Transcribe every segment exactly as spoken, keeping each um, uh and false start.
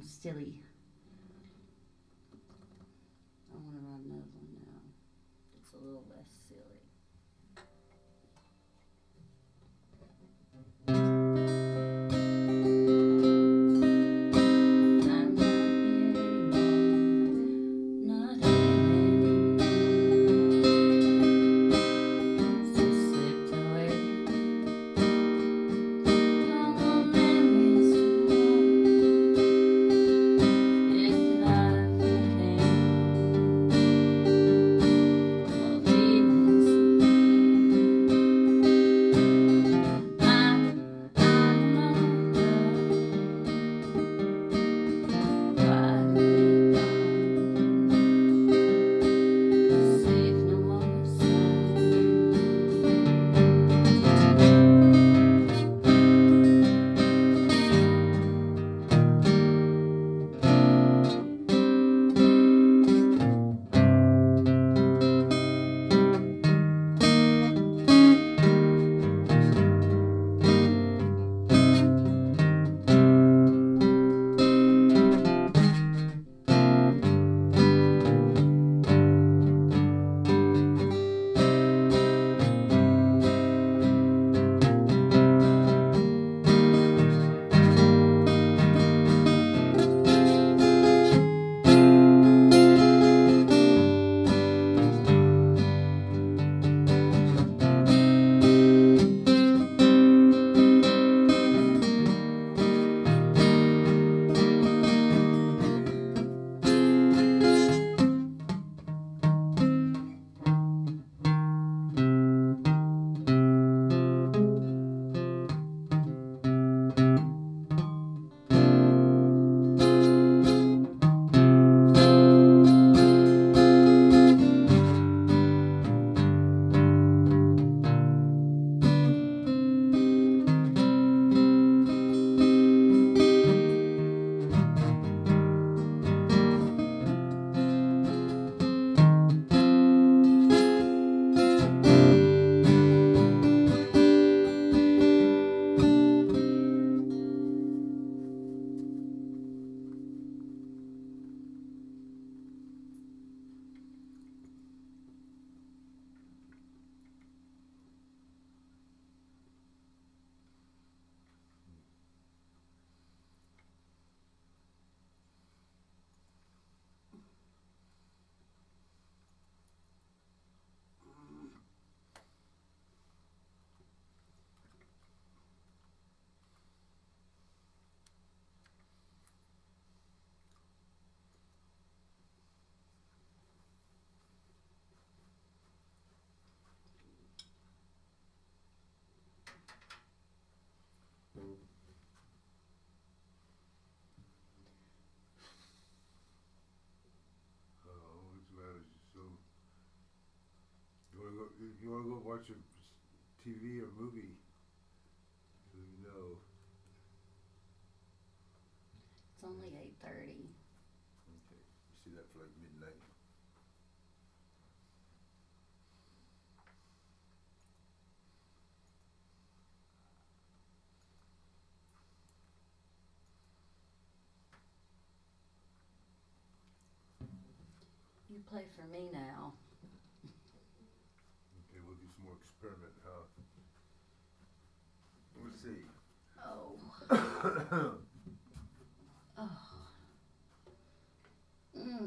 silly. I want to write another one now. It's a little less silly. I'm not here anymore, not here anymore. It's just slipped away. No more memories to walk. If life became more feelings to feel. I, I don't know why do we bond? Safe no more You want to go watch a T V or movie? So you know. It's only eight thirty. Okay. You see that for like midnight. You play for me now. Okay, we'll do some more experiment, huh? Let's see. Oh. Oh. Mm.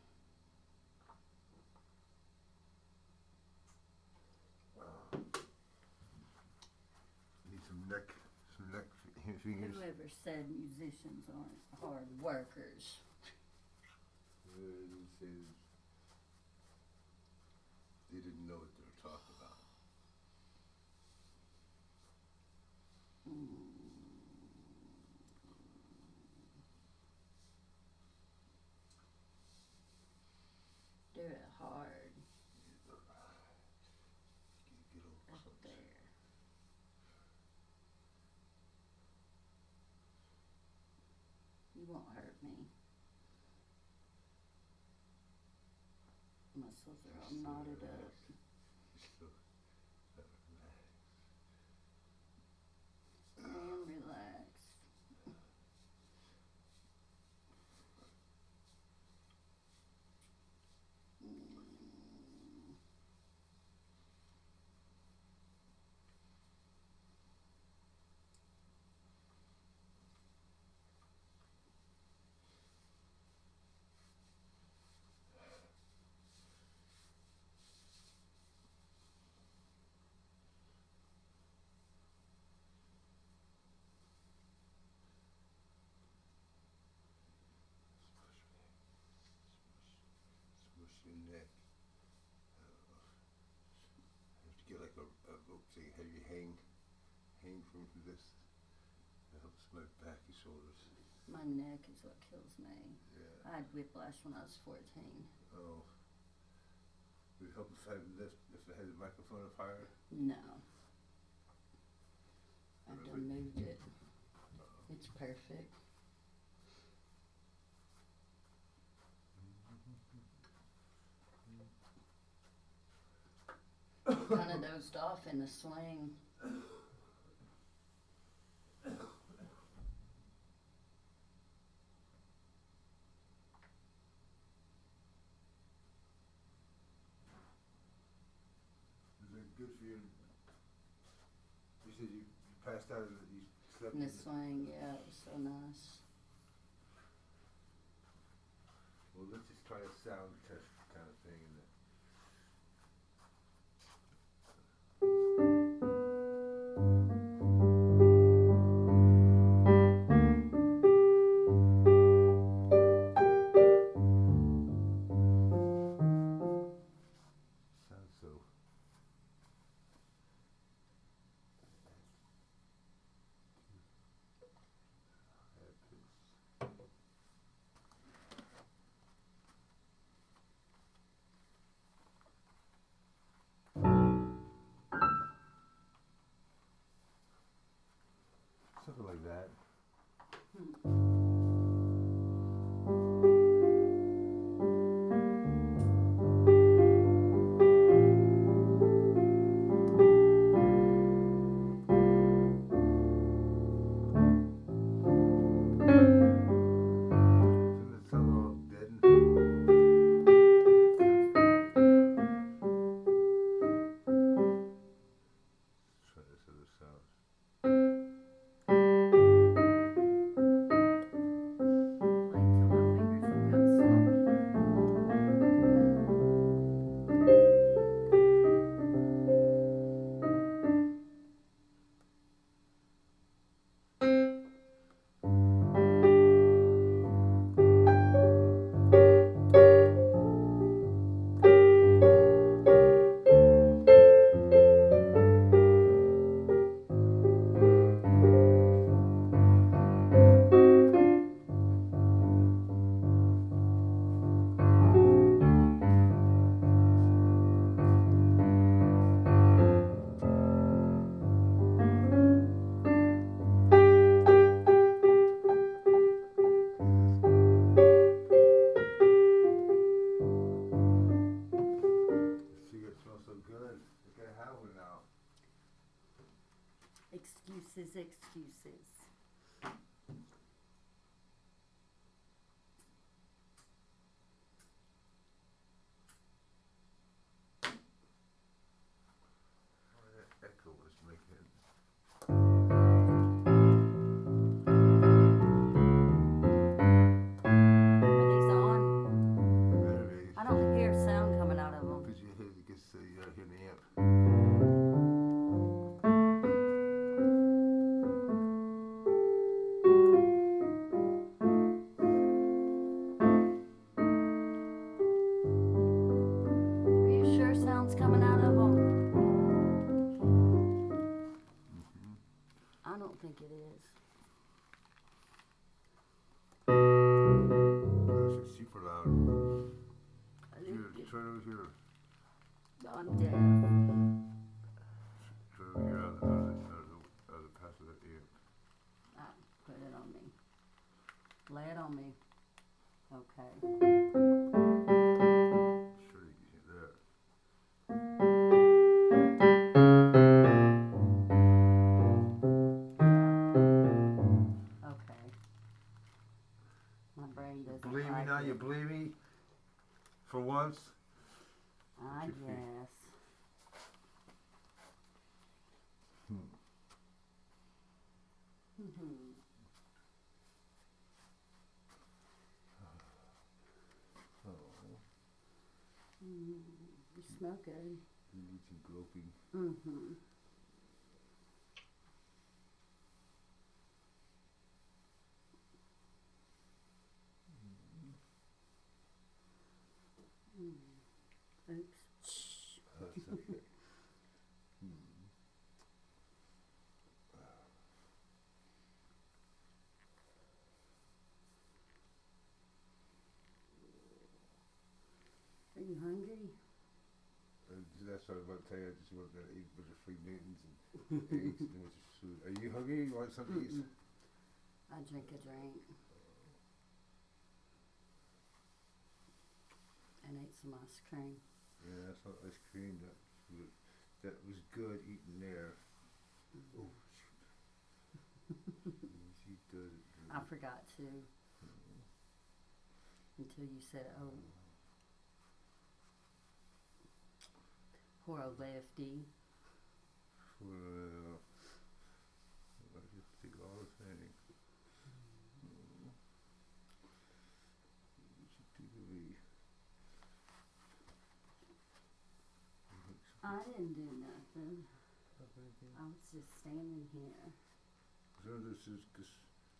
Need some neck, some neck fingers. Whoever said musicians aren't hard workers? Uh, they they didn't know what they were talking about. Mm. Do it hard. Get over Up something. there. You won't hurt me. Muscles are all knotted up. And relax. from this. It helps my back and shoulders. My neck is what kills me. Yeah. I had whiplash when I was fourteen. Oh. Would it help if I lift if I had the microphone up higher? No. I've Really? done moved it. It's perfect. Kind of dozed off in the swing. Is it good for you? You said you passed out and you slept In the in swing, yeah, it was so nice. Well, let's just try a sound test kind of thing. In the sounds so. Something like that. Doesn't it sound all dead? Try this other sound. Wait till my fingers become sloppy. The cigarette smells so good. I gotta have one now. Excuses, excuses. Oh, that echo was making it. Are these on? Better be. I don't hear sound coming out of them. Put your head against the, you gotta hear the amp. Are you sure sound's coming out of them? Mm-hmm. I don't think it is. It's super loud. I Here, think it- try it over here. I'm deaf. Try it over here out, out, of the, out, of the, out of the pass of the amp. Ah, put it on me. Lay it on me. Okay. Sure you can hear that. Okay. My brain doesn't Believe me like now, it. you believe me? For once? I your feet. guess. Hmm. Mm-hmm. Oh, Mm, you smell good. you need some groping. Mm-hmm. Mm. Oops. Shh. That's okay. Hmm. I was about to tell you, I just wanted to eat a bunch of free Newtons and eggs and a bunch of food. Are you hungry? You want something to eat? Mm-mm. I drink a drink and ate some ice cream. Yeah, that's not ice cream. That was, that was good eating there. Mm. Oh, she does it good. I forgot to until you said, "Oh, poor old lefty." Well, I just think all the thing. Mm. She did me. I didn't do nothing. I was just standing here. So this is because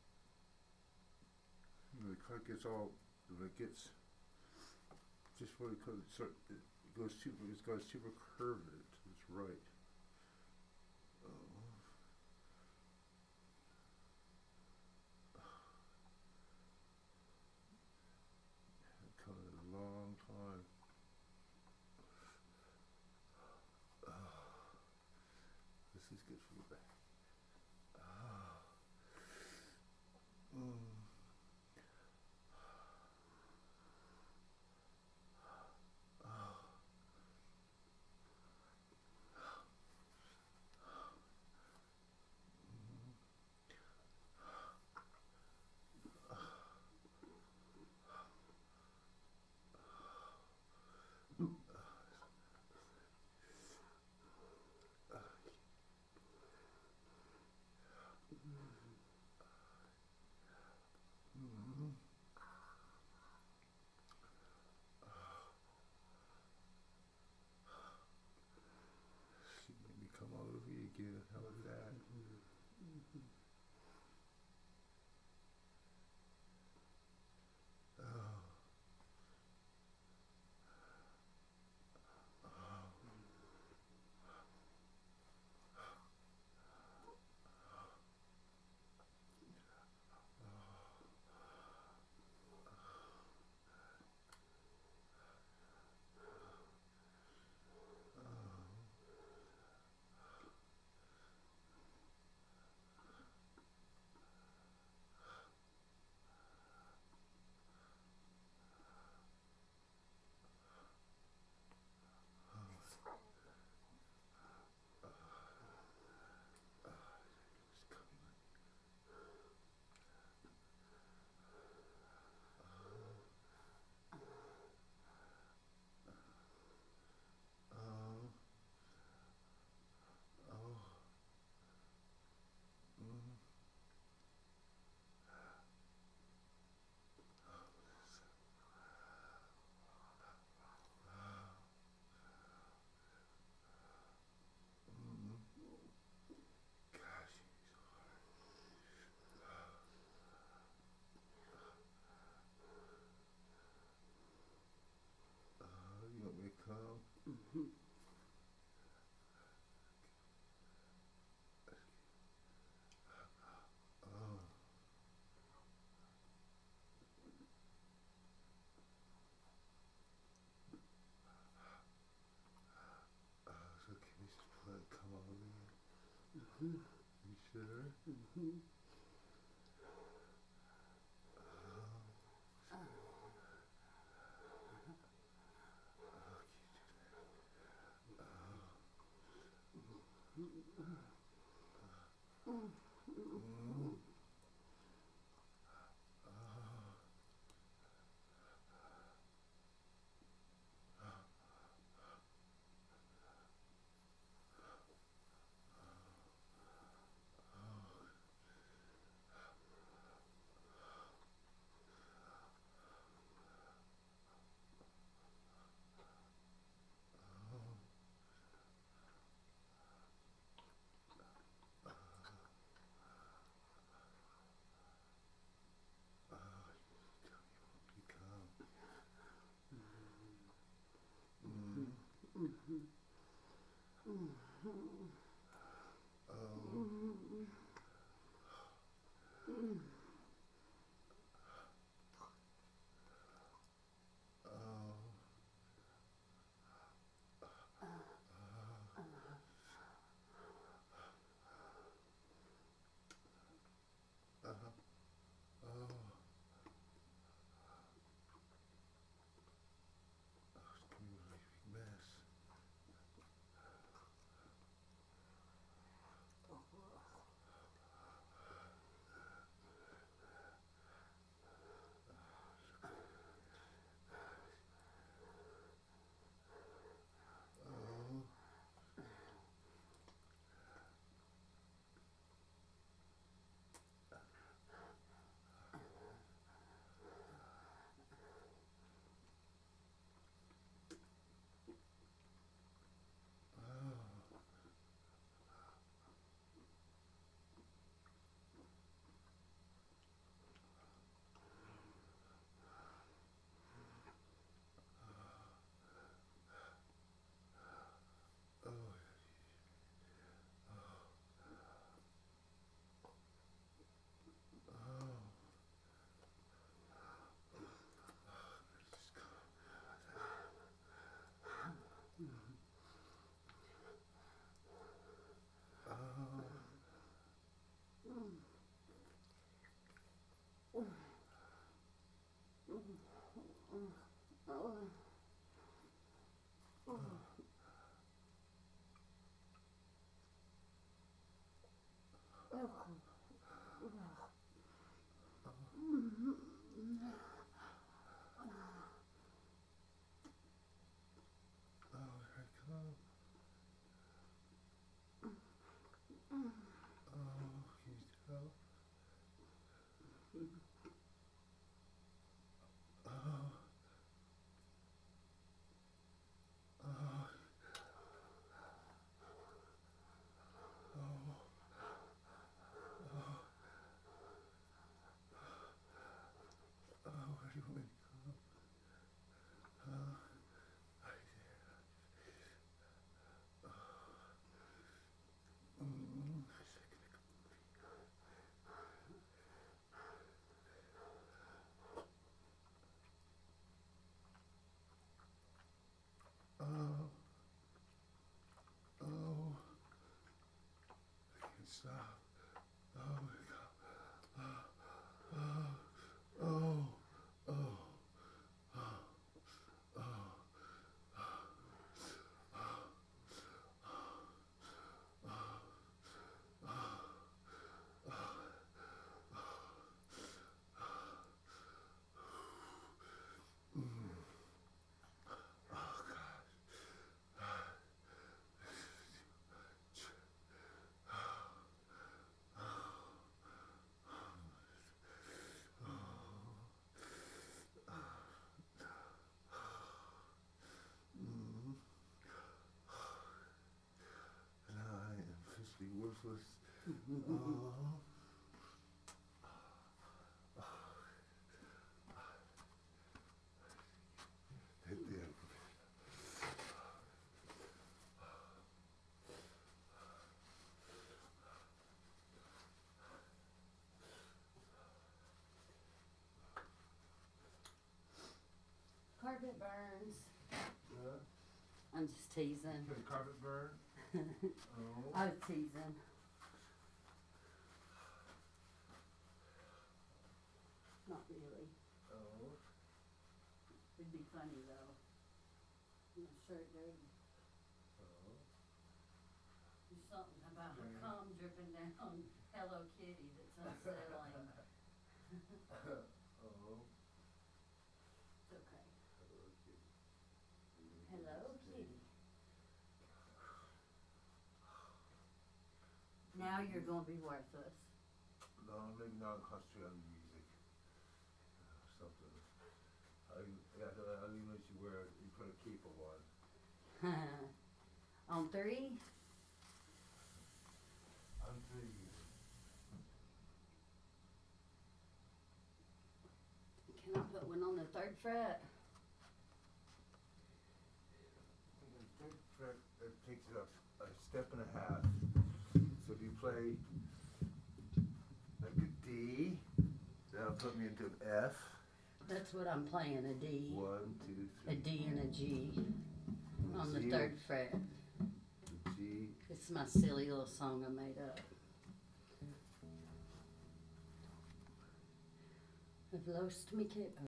you know, the car gets all when it gets just what it goes, sort it goes super. It's got super curved. It's right. Oh. I've come in a long time. Oh. This is good for your back. Oh. Mm. Mm. She made me come all over you again. How was that? Mm-hmm. Oh. Oh. Oh. Mm. Mm. Gosh, uh, you want me to come? Mm-hmm. Oh. Uh, so can we just let it come over you? Mm-hmm. You sure? Mm-hmm. Oh. Oh. Mm. Oh. Oh. Oh. Oh, here I come. Oh, can you tell? Oh. Oh. Oh. Oh, where do you want me to go? Oh, right there. Oh. Mm. Oh. Oh. I can't stop. Oh my God. Oh. Oh. Oh. Oh. Mm. And I am officially worthless. Oh. Hit the end. Carpet burns. Yeah. I'm just teasing. Can the carpet burn? Oh. I was teasing. Not really. Oh. It'd be funny though. My shirt dirty. Oh. There's something about Okay. cum dripping down Hello Kitty that's unsettling. Oh. It's okay. Hello, kitty. Hello Kitty. Now you're gonna be worthless. No, maybe not concentrate on the music. Uh, something. I, yeah, I don't even let you wear it. You put a cape on. On three? I'm three. Can I put one on the third fret? The third fret, it takes it up a step and a half. So if you play like a D, that'll put me into an F. That's what I'm playing, a D. One, two, A three. D and a G on the G, third fret. the G. It's my silly little song I made up. I've lost me kid.